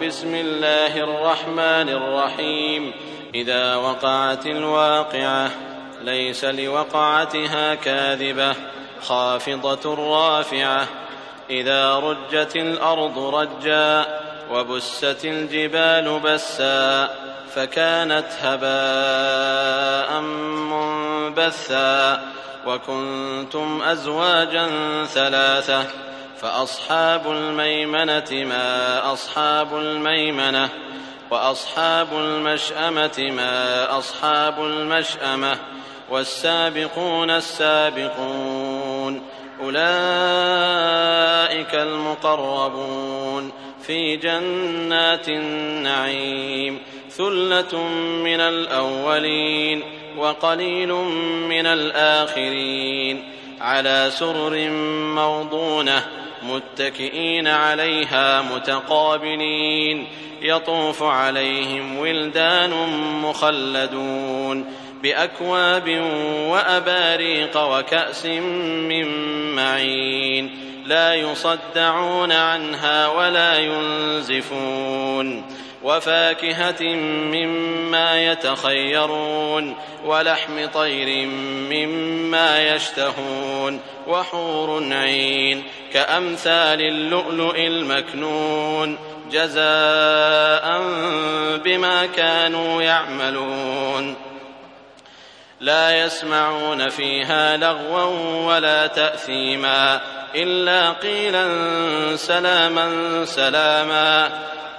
بسم الله الرحمن الرحيم. إذا وقعت الواقعة ليس لوقعتها كاذبة خافضة رافعة. إذا رجت الأرض رجا وبست الجبال بسا فكانت هباء منبثا. وكنتم أزواجا ثلاثة فأصحاب الميمنة ما أصحاب الميمنة وأصحاب المشأمة ما أصحاب المشأمة والسابقون السابقون أولئك المقربون في جنات النعيم. ثلة من الأولين وقليل من الآخرين على سرر موضونة متكئين عليها متقابلين. يطوف عليهم ولدان مخلدون بأكواب وأباريق وكأس من معين لا يصدعون عنها ولا ينزفون. وفاكهة مما يتخيرون ولحم طير مما يشتهون وحور عين كأمثال اللؤلؤ المكنون جزاء بما كانوا يعملون. لا يسمعون فيها لغوا ولا تأثيما إلا قيلا سلاما سلاما.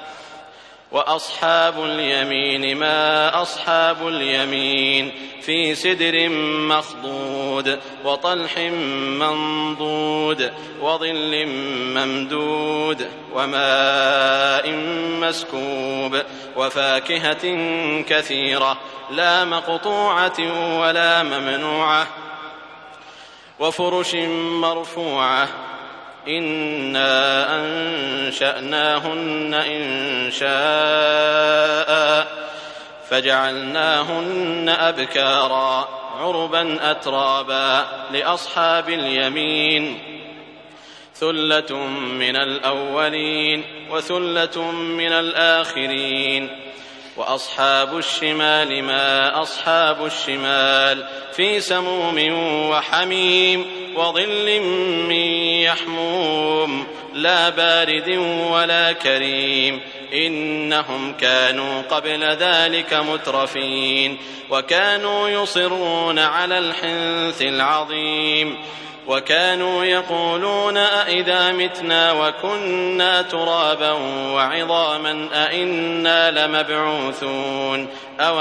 وأصحاب اليمين ما أصحاب اليمين في سدر مخضود وطلح منضود وظل ممدود وماء مسكوب وفاكهة كثيرة لا مقطوعة ولا ممنوعة وفرش مرفوعة. إنا أنشأناهن إنشاء فجعلناهن أبكارا عربا أترابا لأصحاب اليمين. ثلة من الأولين وثلة من الآخرين. وأصحاب الشمال ما أصحاب الشمال في سموم وحميم وظل من يحموم لا بارد ولا كريم. إنهم كانوا قبل ذلك مترفين وكانوا يصرون على الحنث العظيم. وكانوا يقولون أئذا متنا وكنا ترابا وعظاما أئنا لمبعوثون أو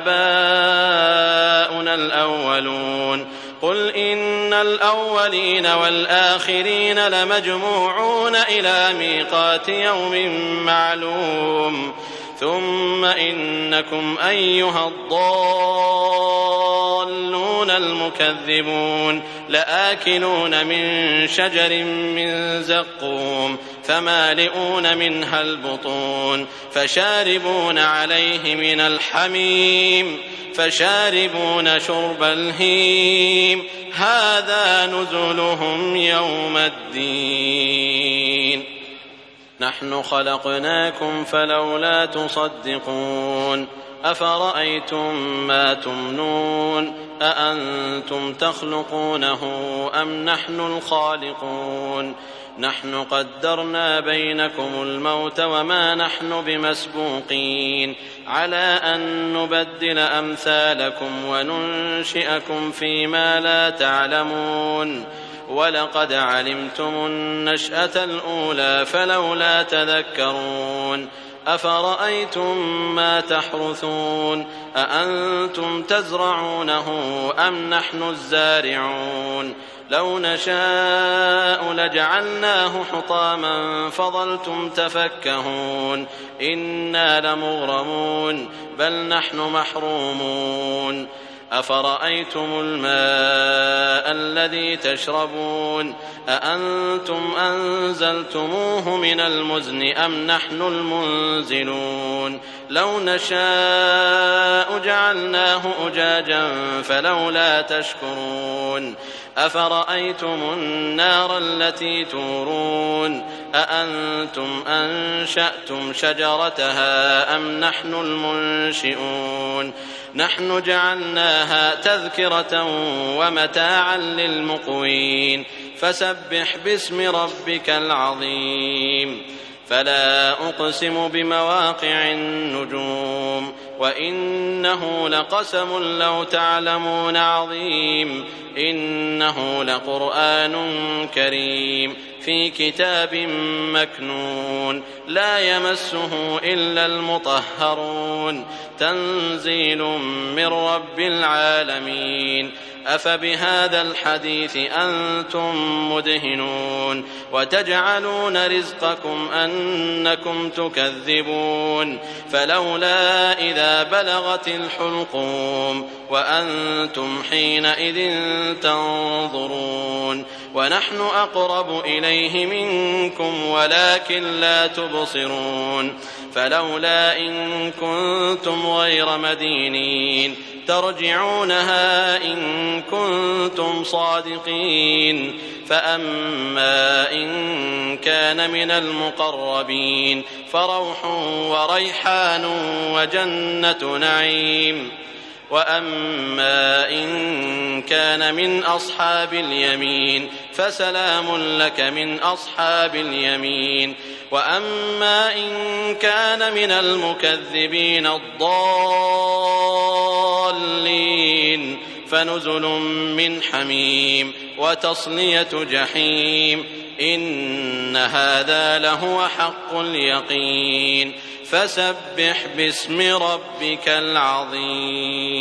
آباؤنا الأولون. قل إن الأولين والآخرين لمجموعون إلى ميقات يوم معلوم. ثم إنكم أيها الضالون المكذبون لآكلون من شجر من زقوم فمالئون منها البطون فشاربون عليه من الحميم فشاربون شرب الهيم. هذا نزلهم يوم الدين. نحن خلقناكم فلولا تصدقون. أفرأيتم ما تمنون أأنتم تخلقونه أم نحن الخالقون. نحن قدرنا بينكم الموت وما نحن بمسبوقين على أن نبدل أمثالكم وننشئكم فيما لا تعلمون. ولقد علمتم النشأة الأولى فلولا تذكرون. أفرأيتم ما تحرثون أأنتم تزرعونه أم نحن الزارعون. لو نشاء لجعلناه حطاما فظلتم تفكهون. إنا لمغرمون بل نحن محرومون. أفرأيتم الماء الذي تشربون أأنتم أنزلتموه من المزن أم نحن المنزلون. لو نشاء جعلناه أجاجا فلولا تشكرون. أفرأيتم النار التي تورون أأنتم أنشأتم شجرتها أم نحن المنشئون نحن جعلناها تذكرة ومتاعا للمقوين فسبح باسم ربك العظيم فلا أقسم بمواقع النجوم وإنه لقسم لو تعلمون عظيم إنه لقرآن كريم في كتاب مكنون لا يمسه إلا المطهرون تنزيل من رب العالمين أفبهذا الحديث أنتم مدهنون وتجعلون رزقكم أنكم تكذبون فلولا إذا بلغت الحلقوم وأنتم حينئذ تنظرون ونحن أقرب إليه منكم ولكن لا تبصرون فلولا إن كنتم غير مدينين ترجعونها إن كنتم صادقين فأما إن كان من المقربين فروح وريحان وجنة نعيم وأما إن كان من أصحاب اليمين فسلام لك من أصحاب اليمين وأما إن كان من المكذبين الضالين فنزل من حميم وتصلية جحيم إن هذا لهو حق اليقين فسبح باسم ربك العظيم